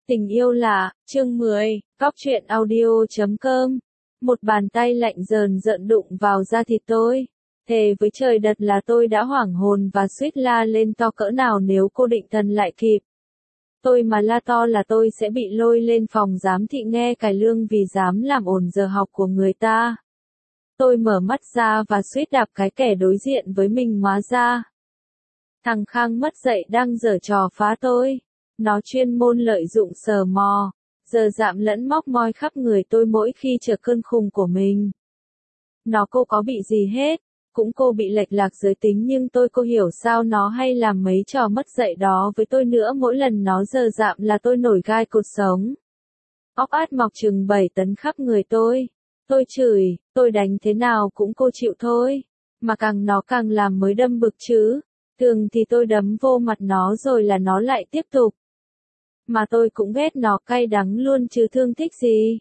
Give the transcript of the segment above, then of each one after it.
Tình yêu là, chương 10, Góc truyện audio.com. Một bàn tay lạnh rờn rợn đụng vào da thịt tôi. Thề với trời đất là tôi đã hoảng hồn và suýt la lên to cỡ nào nếu cô định thần lại kịp. Tôi mà la to là tôi sẽ bị lôi lên phòng giám thị nghe cải lương vì dám làm ồn giờ học của người ta. Tôi mở mắt ra và suýt đạp cái kẻ đối diện với mình hóa ra. Thằng Khang mất dạy đang giở trò phá tôi. Nó chuyên môn lợi dụng sờ mò, giờ dạm lẫn móc moi khắp người tôi mỗi khi chờ cơn khùng của mình. Nó cô có bị gì hết, cũng cô bị lệch lạc giới tính nhưng cô hiểu sao nó hay làm mấy trò mất dạy đó với tôi nữa mỗi lần nó giờ dạm là tôi nổi gai cột sống. Óc át mọc chừng 7 tấn khắp người tôi. Tôi chửi, tôi đánh thế nào cũng cô chịu thôi. Mà càng nó càng làm mới đâm bực chứ. Thường thì tôi đấm vô mặt nó rồi là nó lại tiếp tục. Mà tôi cũng ghét nó cay đắng luôn chứ thương thích gì.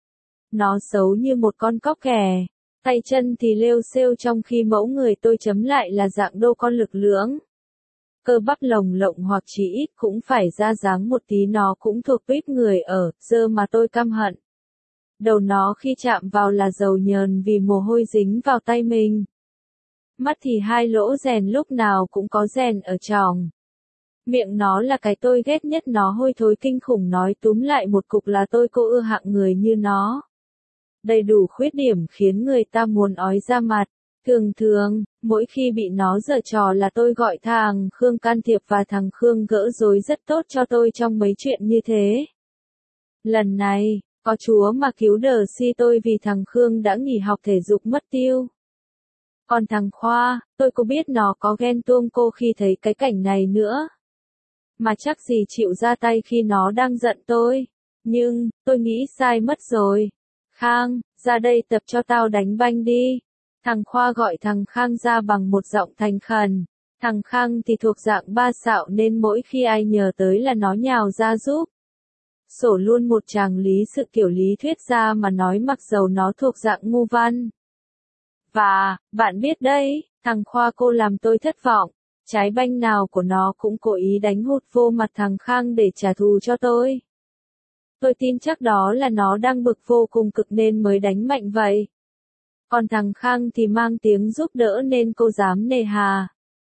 Nó xấu như một con cóc ghẻ, tay chân thì lêu xêu trong khi mẫu người tôi chấm lại là dạng đô con lực lưỡng. Cơ bắp lồng lộng hoặc chỉ ít cũng phải ra dáng một tí nó cũng thuộc tuýp người ở, dơ mà tôi căm hận. Đầu nó khi chạm vào là dầu nhờn vì mồ hôi dính vào tay mình. Mắt thì hai lỗ rèn lúc nào cũng có rèn ở tròng. Miệng nó là cái tôi ghét nhất nó hôi thối kinh khủng nói túm lại một cục là cô ưa hạng người như nó. Đầy đủ khuyết điểm khiến người ta muốn ói ra mặt. Thường, mỗi khi bị nó giở trò là tôi gọi thằng Khương can thiệp và thằng Khương gỡ rối rất tốt cho tôi trong mấy chuyện như thế. Lần này, có Chúa mà cứu đờ si tôi vì thằng Khương đã nghỉ học thể dục mất tiêu. Còn thằng Khoa, tôi có biết nó có ghen tuông cô khi thấy cái cảnh này nữa. Mà chắc gì chịu ra tay khi nó đang giận tôi. Nhưng, tôi nghĩ sai mất rồi. Khang, ra đây tập cho tao đánh banh đi. Thằng Khoa gọi thằng Khang ra bằng một giọng thành khẩn. Thằng Khang thì thuộc dạng ba xạo nên mỗi khi ai nhờ tới là nó nhào ra giúp. Sổ luôn một tràng lý sự kiểu lý thuyết ra mà nói mặc dầu nó thuộc dạng ngu văn. Và, bạn biết đấy, thằng Khoa cô làm tôi thất vọng. Trái banh nào của nó cũng cố ý đánh hụt vô mặt thằng Khang để trả thù cho tôi. Tôi tin chắc đó là nó đang bực vô cùng cực nên mới đánh mạnh vậy. Còn thằng Khang thì mang tiếng giúp đỡ nên cô dám nề hà.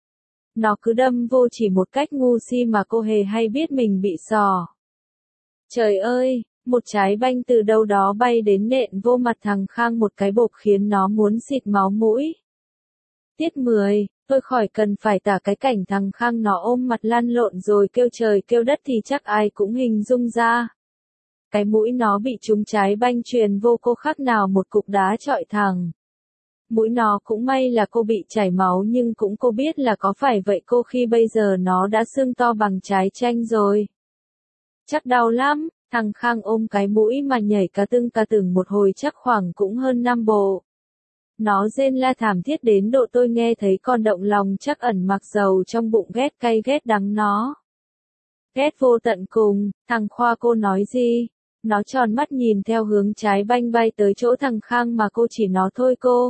Nó cứ đâm vô chỉ một cách ngu si mà cô hề hay biết mình bị sò. Trời ơi, một trái banh từ đâu đó bay đến nện vô mặt thằng Khang một cái bộp khiến nó muốn xịt máu mũi. Tiết 10, tôi khỏi cần phải tả cái cảnh thằng Khang nó ôm mặt lăn lộn rồi kêu trời kêu đất thì chắc ai cũng hình dung ra. Cái mũi nó bị trúng trái banh truyền vô cô khác nào một cục đá chọi thẳng. Mũi nó cũng may là cô bị chảy máu nhưng cũng cô biết là có phải vậy cô khi bây giờ nó đã sưng to bằng trái chanh rồi. Chắc đau lắm, thằng Khang ôm cái mũi mà nhảy cá tưng một hồi chắc khoảng cũng hơn 5 bộ. Nó rên la thảm thiết đến độ tôi nghe thấy con động lòng chắc ẩn mặc dầu trong bụng ghét cay ghét đắng nó. Ghét vô tận cùng, thằng Khoa cô nói gì? Nó tròn mắt nhìn theo hướng trái banh bay tới chỗ thằng Khang mà cô chỉ nó thôi cô.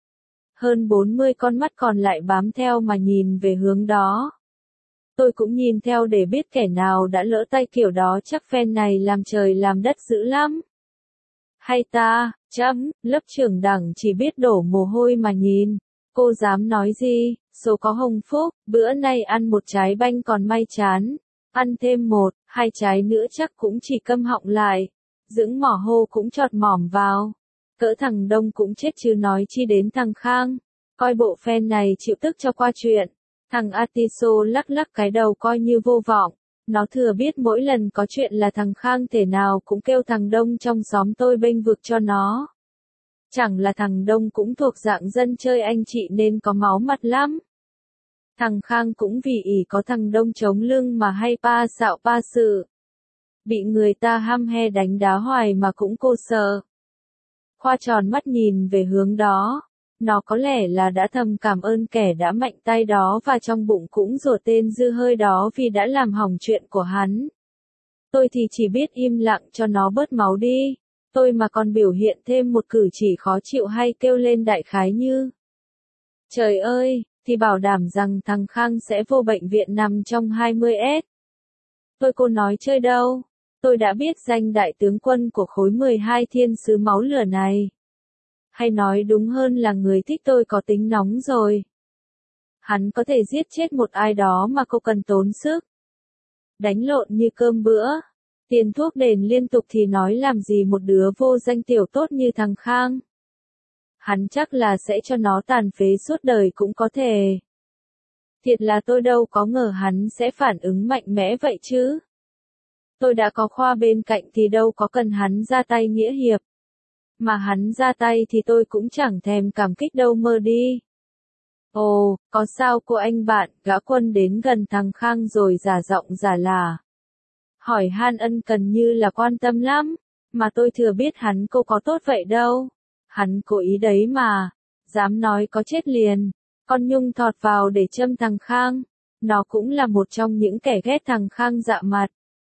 Hơn 40 con mắt còn lại bám theo mà nhìn về hướng đó. Tôi cũng nhìn theo để biết kẻ nào đã lỡ tay kiểu đó chắc phen này làm trời làm đất dữ lắm. Hay ta, lớp trưởng đẳng chỉ biết đổ mồ hôi mà nhìn. Cô dám nói gì, số có hồng phúc, bữa nay ăn một trái banh còn may chán. Ăn thêm 1, 2 trái nữa chắc cũng chỉ câm họng lại. Dưỡng mỏ hô cũng chọt mỏm vào. Cỡ thằng Đông cũng chết chứ nói chi đến thằng Khang. Coi bộ phen này chịu tức cho qua chuyện. Thằng Atiso lắc lắc cái đầu coi như vô vọng. Nó thừa biết mỗi lần có chuyện là thằng Khang thể nào cũng kêu thằng Đông trong xóm tôi bênh vực cho nó. Chẳng là thằng Đông cũng thuộc dạng dân chơi anh chị nên có máu mặt lắm. Thằng Khang cũng vì ỷ có thằng Đông chống lưng mà hay pa xạo pa sự. Bị người ta hăm he đánh đá hoài mà cũng cô sợ. Khoa tròn mắt nhìn về hướng đó. Nó có lẽ là đã thầm cảm ơn kẻ đã mạnh tay đó và trong bụng cũng rủa tên dư hơi đó vì đã làm hỏng chuyện của hắn. Tôi thì chỉ biết im lặng cho nó bớt máu đi. Tôi mà còn biểu hiện thêm một cử chỉ khó chịu hay kêu lên đại khái như trời ơi, thì bảo đảm rằng thằng Khang sẽ vô bệnh viện nằm trong 20S. Cô nói chơi đâu. Tôi đã biết danh đại tướng quân của khối 12 thiên sứ máu lửa này. Hay nói đúng hơn là người thích tôi có tính nóng rồi. Hắn có thể giết chết một ai đó mà cô cần tốn sức. Đánh lộn như cơm bữa. Tiền thuốc đền liên tục thì nói làm gì một đứa vô danh tiểu tốt như thằng Khang. Hắn chắc là sẽ cho nó tàn phế suốt đời cũng có thể. Thiệt là tôi đâu có ngờ hắn sẽ phản ứng mạnh mẽ vậy chứ. Tôi đã có Khoa bên cạnh thì đâu có cần hắn ra tay nghĩa hiệp. Mà hắn ra tay thì tôi cũng chẳng thèm cảm kích đâu mơ đi. Ồ, có sao cô anh bạn, gã Quân đến gần thằng Khang rồi giả giọng giả là. Hỏi han ân cần như là quan tâm lắm, mà tôi thừa biết hắn cô có tốt vậy đâu. Hắn cố ý đấy mà, dám nói có chết liền. Con Nhung thọt vào để châm thằng Khang, nó cũng là một trong những kẻ ghét thằng Khang dạ mặt.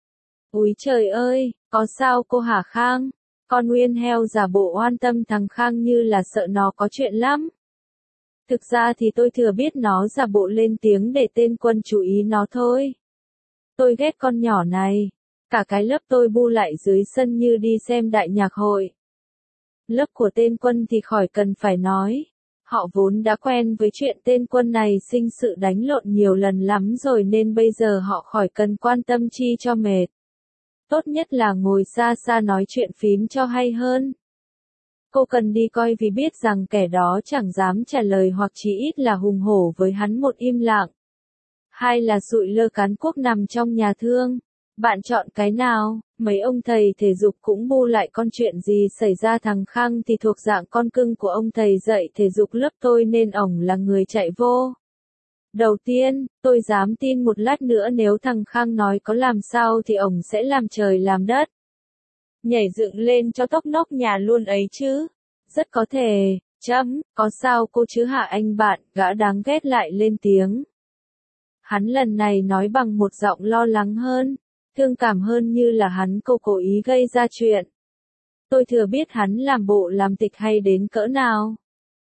Úi trời ơi, có sao cô hả Khang? Con Nguyên heo giả bộ oan tâm thằng Khang như là sợ nó có chuyện lắm. Thực ra thì tôi thừa biết nó giả bộ lên tiếng để tên Quân chú ý nó thôi. Tôi ghét con nhỏ này. Cả cái lớp tôi bu lại dưới sân như đi xem đại nhạc hội. Lớp của tên Quân thì khỏi cần phải nói. Họ vốn đã quen với chuyện tên Quân này sinh sự đánh lộn nhiều lần lắm rồi nên bây giờ họ khỏi cần quan tâm chi cho mệt. Tốt nhất là ngồi xa xa nói chuyện phím cho hay hơn. Cô cần đi coi vì biết rằng kẻ đó chẳng dám trả lời hoặc chỉ ít là hùng hổ với hắn một im lặng. Hai là sụi lơ cán cuốc nằm trong nhà thương. Bạn chọn cái nào? Mấy ông thầy thể dục cũng bu lại con chuyện gì xảy ra thằng Khang thì thuộc dạng con cưng của ông thầy dạy thể dục lớp tôi nên ổng là người chạy vô. Đầu tiên, tôi dám tin một lát nữa nếu thằng Khang nói có làm sao thì ổng sẽ làm trời làm đất. Nhảy dựng lên cho tóc nóc nhà luôn ấy chứ. Rất có thể, có sao cô chứ hả anh bạn, gã đáng ghét lại lên tiếng. Hắn lần này nói bằng một giọng lo lắng hơn, thương cảm hơn như là hắn cô cố ý gây ra chuyện. Tôi thừa biết hắn làm bộ làm tịch hay đến cỡ nào.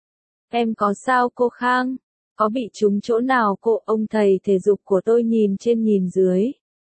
Em có sao cô Khang? Có bị trúng chỗ nào cô? Ông thầy thể dục của tôi nhìn trên nhìn dưới.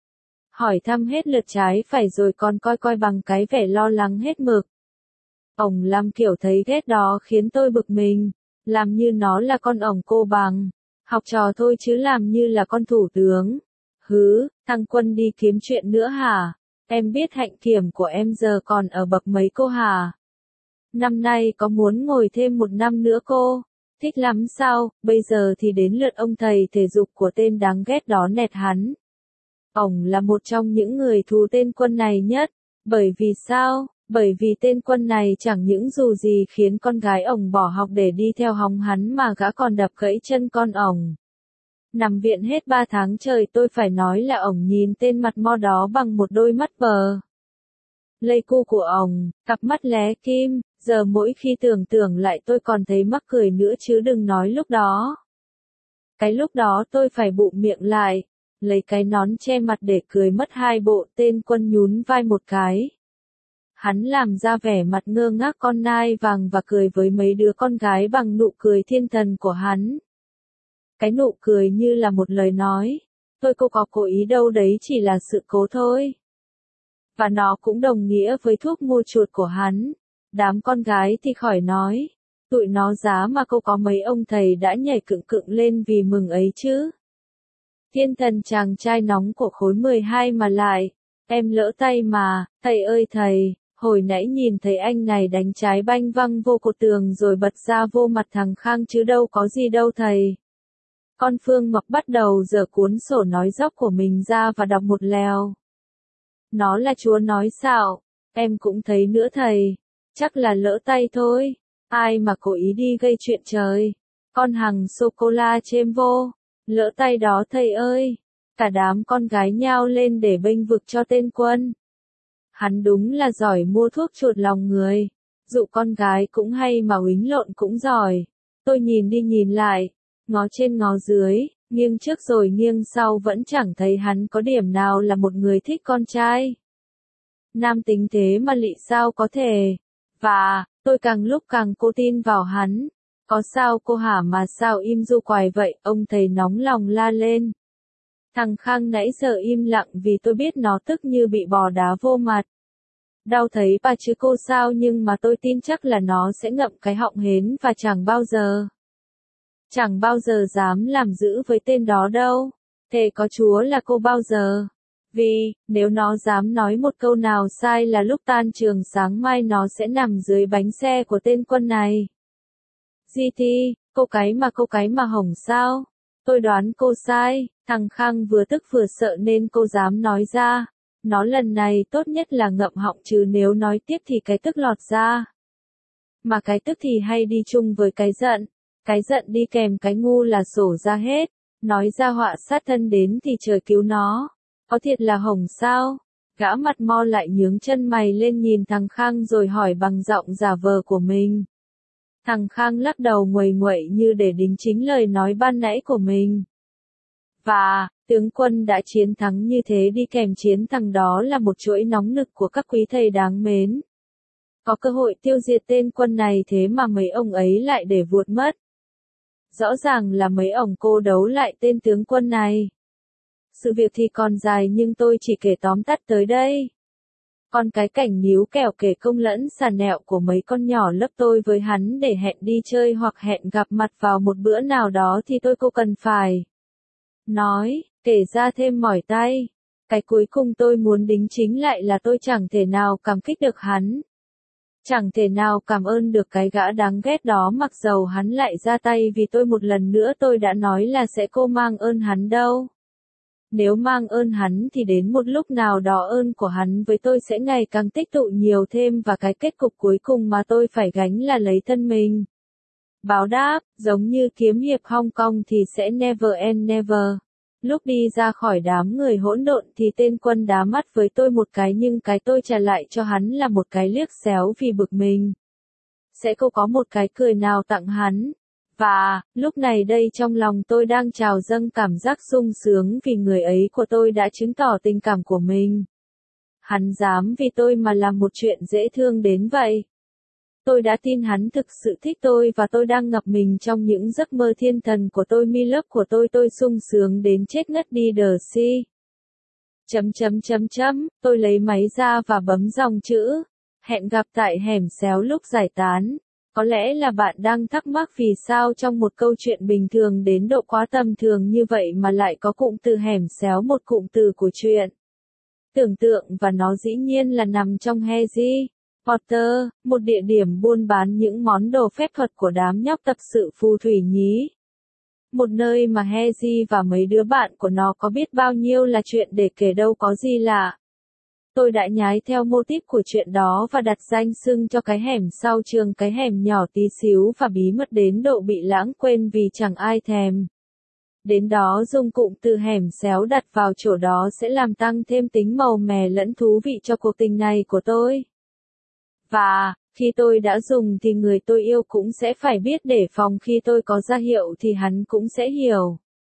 Hỏi thăm hết lượt trái phải rồi còn coi coi bằng cái vẻ lo lắng hết mực. Ổng làm kiểu thấy ghét đó khiến tôi bực mình, làm như nó là con ổng cô bằng. Học trò thôi chứ làm như là con thủ tướng. Hứ, thằng Quân đi kiếm chuyện nữa hả? Em biết hạnh kiểm của em giờ còn ở bậc mấy cô hả? Năm nay có muốn ngồi thêm một năm nữa cô? Thích lắm sao? Bây giờ thì đến lượt ông thầy thể dục của tên đáng ghét đó nẹt hắn. Ổng là một trong những người thù tên Quân này nhất. Bởi vì sao? Bởi vì tên Quân này chẳng những dù gì khiến con gái ổng bỏ học để đi theo hóng hắn mà gã còn đập gãy chân con ổng. Nằm viện hết 3 tháng trời tôi phải nói là ổng nhìn tên mặt mo đó bằng một đôi mắt bờ. Lây cu của ổng, cặp mắt lé kim, giờ mỗi khi tưởng tượng lại tôi còn thấy mắc cười nữa chứ đừng nói lúc đó. Cái lúc đó tôi phải bụm miệng lại, lấy cái nón che mặt để cười mất hai bộ. Tên Quân nhún vai một cái. Hắn làm ra vẻ mặt ngơ ngác con nai vàng và cười với mấy đứa con gái bằng nụ cười thiên thần của hắn. Cái nụ cười như là một lời nói, tôi cô có cố ý đâu đấy chỉ là sự cố thôi. Và nó cũng đồng nghĩa với thuốc mua chuột của hắn. Đám con gái thì khỏi nói, tụi nó giá mà cô có mấy ông thầy đã nhảy cựng cựng lên vì mừng ấy chứ. Thiên thần chàng trai nóng của khối 12 mà lại, em lỡ tay mà, thầy ơi thầy. Hồi nãy nhìn thấy anh này đánh trái banh văng vô cột tường rồi bật ra vô mặt thằng Khang chứ đâu có gì đâu thầy. Con Phương Ngọc bắt đầu giở cuốn sổ nói dóc của mình ra và đọc một lèo. Nó là chúa nói xạo, em cũng thấy nữa thầy, chắc là lỡ tay thôi, ai mà cố ý đi gây chuyện trời. Con Hằng sô-cô-la chêm vô, lỡ tay đó thầy ơi. Cả đám con gái nhao lên để bênh vực cho tên Quân. Hắn đúng là giỏi mua thuốc chuột lòng người. Dụ con gái cũng hay mà uýnh lộn cũng giỏi. Tôi nhìn đi nhìn lại, ngó trên ngó dưới, nghiêng trước rồi nghiêng sau vẫn chẳng thấy hắn có điểm nào là một người thích con trai. Nam tính thế mà lị sao có thể. Và, tôi càng lúc càng cố tin vào hắn. Có sao cô hả mà sao im ru quài vậy, ông thầy nóng lòng la lên. Thằng Khang nãy giờ im lặng vì tôi biết nó tức như bị bò đá vô mặt. Đau thấy bà chứ cô sao, nhưng mà tôi tin chắc là nó sẽ ngậm cái họng hến và chẳng bao giờ dám làm dữ với tên đó đâu. Thề có Chúa là cô bao giờ. Vì, nếu nó dám nói một câu nào sai là lúc tan trường sáng mai nó sẽ nằm dưới bánh xe của tên Quân này. GT, câu cái mà hỏng sao? Tôi đoán cô sai. Thằng Khang vừa tức vừa sợ nên cô dám nói ra. Nó lần này tốt nhất là ngậm họng, chứ nếu nói tiếp thì cái tức lọt ra. Mà cái tức thì hay đi chung với cái giận. Cái giận đi kèm cái ngu là sổ ra hết. Nói ra họa sát thân đến thì trời cứu nó. Có thiệt là hỏng sao? Gã mặt mo lại nhướng chân mày lên nhìn thằng Khang rồi hỏi bằng giọng giả vờ của mình. Thằng Khang lắc đầu nguầy nguậy như để đính chính lời nói ban nãy của mình. Và, tướng Quân đã chiến thắng như thế đi kèm chiến thắng đó là một chuỗi nóng nực của các quý thầy đáng mến. Có cơ hội tiêu diệt tên Quân này thế mà mấy ông ấy lại để vuột mất. Rõ ràng là mấy ông cô đấu lại tên tướng Quân này. Sự việc thì còn dài nhưng tôi chỉ kể tóm tắt tới đây. Còn cái cảnh níu kẻo kể công lẫn xà nẹo của mấy con nhỏ lớp tôi với hắn để hẹn đi chơi hoặc hẹn gặp mặt vào một bữa nào đó thì cô cần phải nói, kể ra thêm mỏi tay. Cái cuối cùng tôi muốn đính chính lại là tôi chẳng thể nào cảm kích được hắn. Chẳng thể nào cảm ơn được cái gã đáng ghét đó, mặc dầu hắn lại ra tay vì tôi một lần nữa. Tôi đã nói là sẽ mang ơn hắn đâu. Nếu mang ơn hắn thì đến một lúc nào đó ơn của hắn với tôi sẽ ngày càng tích tụ nhiều thêm, và cái kết cục cuối cùng mà tôi phải gánh là lấy thân mình báo đáp, giống như kiếm hiệp Hong Kong thì sẽ never end never. Lúc đi ra khỏi đám người hỗn độn thì tên Quân đá mắt với tôi một cái, nhưng cái tôi trả lại cho hắn là một cái liếc xéo vì bực mình. Sẽ có một cái cười nào tặng hắn. Và, lúc này đây trong lòng tôi đang trào dâng cảm giác sung sướng vì người ấy của tôi đã chứng tỏ tình cảm của mình. Hắn dám vì tôi mà làm một chuyện dễ thương đến vậy. Tôi đã tin hắn thực sự thích tôi và tôi đang ngập mình trong những giấc mơ thiên thần của tôi, mi lớp của tôi sung sướng đến chết ngất đi đờ si. Tôi lấy máy ra và bấm dòng chữ. Hẹn gặp tại hẻm xéo lúc giải tán. Có lẽ là bạn đang thắc mắc vì sao trong một câu chuyện bình thường đến độ quá tầm thường như vậy mà lại có cụm từ hẻm xéo, một cụm từ của chuyện tưởng tượng, và nó dĩ nhiên là nằm trong Harry Potter, một địa điểm buôn bán những món đồ phép thuật của đám nhóc tập sự phù thủy nhí. Một nơi mà Harry và mấy đứa bạn của nó có biết bao nhiêu là chuyện để kể, đâu có gì lạ. Tôi đã nhái theo mô típ của chuyện đó và đặt danh xưng cho cái hẻm sau trường cái hẻm nhỏ tí xíu và bí mật đến độ bị lãng quên vì chẳng ai thèm đến đó. Dùng cụm từ hẻm xéo đặt vào chỗ đó sẽ làm tăng thêm tính màu mè lẫn thú vị cho cuộc tình này của tôi. Và, khi tôi đã dùng thì người tôi yêu cũng sẽ phải biết đề phòng, khi tôi có ra hiệu thì hắn cũng sẽ hiểu.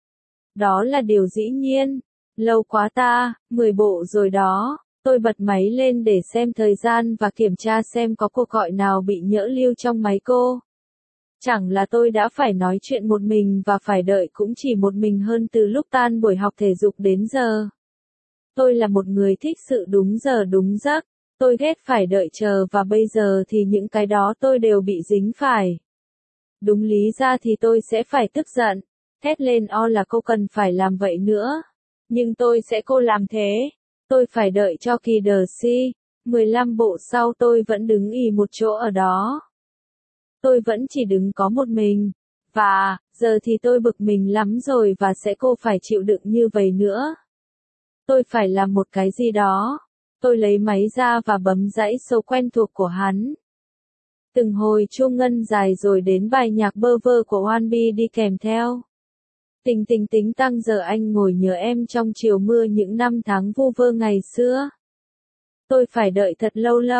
Đó là điều dĩ nhiên. Lâu quá ta, 10 bộ rồi đó. Tôi bật máy lên để xem thời gian và kiểm tra xem có cuộc gọi nào bị nhỡ lưu trong máy cô. Chẳng là tôi đã phải nói chuyện một mình và phải đợi cũng chỉ một mình hơn từ lúc tan buổi học thể dục đến giờ. Tôi là một người thích sự đúng giờ đúng giấc. Tôi ghét phải đợi chờ, và bây giờ thì những cái đó tôi đều bị dính phải. Đúng lý ra thì tôi sẽ phải tức giận, thét lên là cô cần phải làm vậy nữa. Nhưng tôi sẽ làm thế. Tôi phải đợi cho kỳ đờ si. 15 bộ sau tôi vẫn đứng ì một chỗ ở đó. Tôi vẫn chỉ đứng có một mình. Và, giờ thì tôi bực mình lắm rồi và sẽ phải chịu đựng như vậy nữa. Tôi phải làm một cái gì đó. Tôi lấy máy ra và bấm dãy số quen thuộc của hắn. Từng hồi chuông ngân dài rồi đến bài nhạc bơ vơ của Wannabe đi kèm theo. Tình tình tính tăng giờ anh ngồi nhớ em trong chiều mưa những năm tháng vu vơ ngày xưa. Tôi phải đợi thật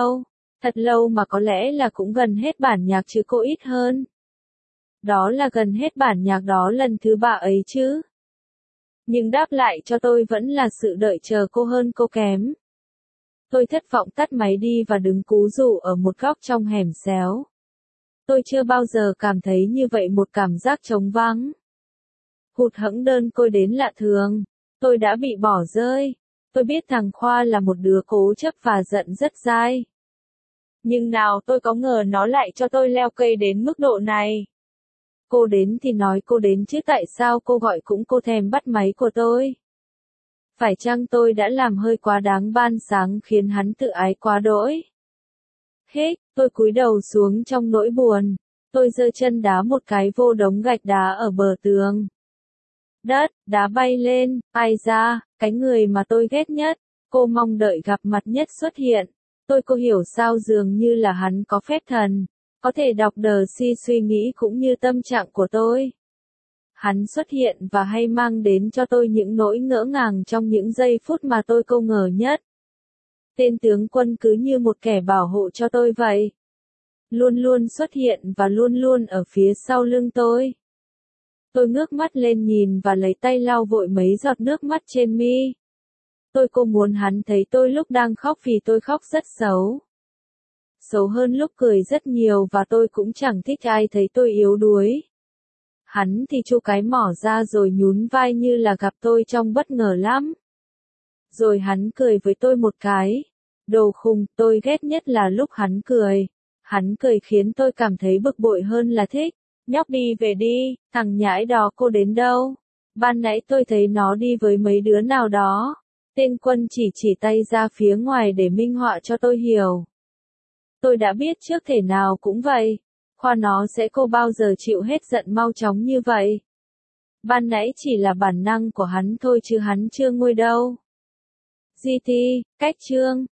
lâu mà có lẽ là cũng gần hết bản nhạc chứ cô, ít hơn. Đó là gần hết bản nhạc đó lần thứ 3 ấy chứ. Nhưng đáp lại cho tôi vẫn là sự đợi chờ cô hơn cô kém. Tôi thất vọng tắt máy đi và đứng cú rủ ở một góc trong hẻm xéo. Tôi chưa bao giờ cảm thấy như vậy, một cảm giác trống vắng, hụt hẫng đơn côi đến lạ thường. Tôi đã bị bỏ rơi. Tôi biết thằng Khoa là một đứa cố chấp và giận rất dai. Nhưng nào tôi có ngờ nó lại cho tôi leo cây đến mức độ này. Cô đến thì nói cô đến chứ tại sao cô gọi cũng cô thèm bắt máy của tôi. Phải chăng tôi đã làm hơi quá đáng ban sáng khiến hắn tự ái quá đỗi? Hết, tôi cúi đầu xuống trong nỗi buồn. Tôi giơ chân đá một cái vô đống gạch đá ở bờ tường. Đất, đá bay lên, ai ra, cái người mà tôi ghét nhất, cô mong đợi gặp mặt nhất xuất hiện. Cô hiểu sao dường như là hắn có phép thần, có thể đọc đờ si suy nghĩ cũng như tâm trạng của tôi. Hắn xuất hiện và hay mang đến cho tôi những nỗi ngỡ ngàng trong những giây phút mà tôi câu ngờ nhất. Tên tướng quân cứ như một kẻ bảo hộ cho tôi vậy. Luôn luôn xuất hiện và luôn luôn ở phía sau lưng tôi. Tôi ngước mắt lên nhìn và lấy tay lau vội mấy giọt nước mắt trên mi. Cô muốn hắn thấy tôi lúc đang khóc vì tôi khóc rất xấu. Xấu hơn lúc cười rất nhiều và tôi cũng chẳng thích ai thấy tôi yếu đuối. Hắn thì chu cái mỏ ra rồi nhún vai như là gặp tôi trong bất ngờ lắm. Rồi hắn cười với tôi một cái. Đồ khùng, tôi ghét nhất là lúc hắn cười. Hắn cười khiến tôi cảm thấy bực bội hơn là thích. Nhóc đi về đi, thằng nhãi đó cô đến đâu? Ban nãy tôi thấy nó đi với mấy đứa nào đó. Tên quân chỉ tay ra phía ngoài để minh họa cho tôi hiểu. Tôi đã biết trước thể nào cũng vậy. Khoa nó sẽ cô bao giờ chịu hết giận mau chóng như vậy. Ban nãy chỉ là bản năng của hắn thôi chứ hắn chưa nguôi đâu. GT, cách chương.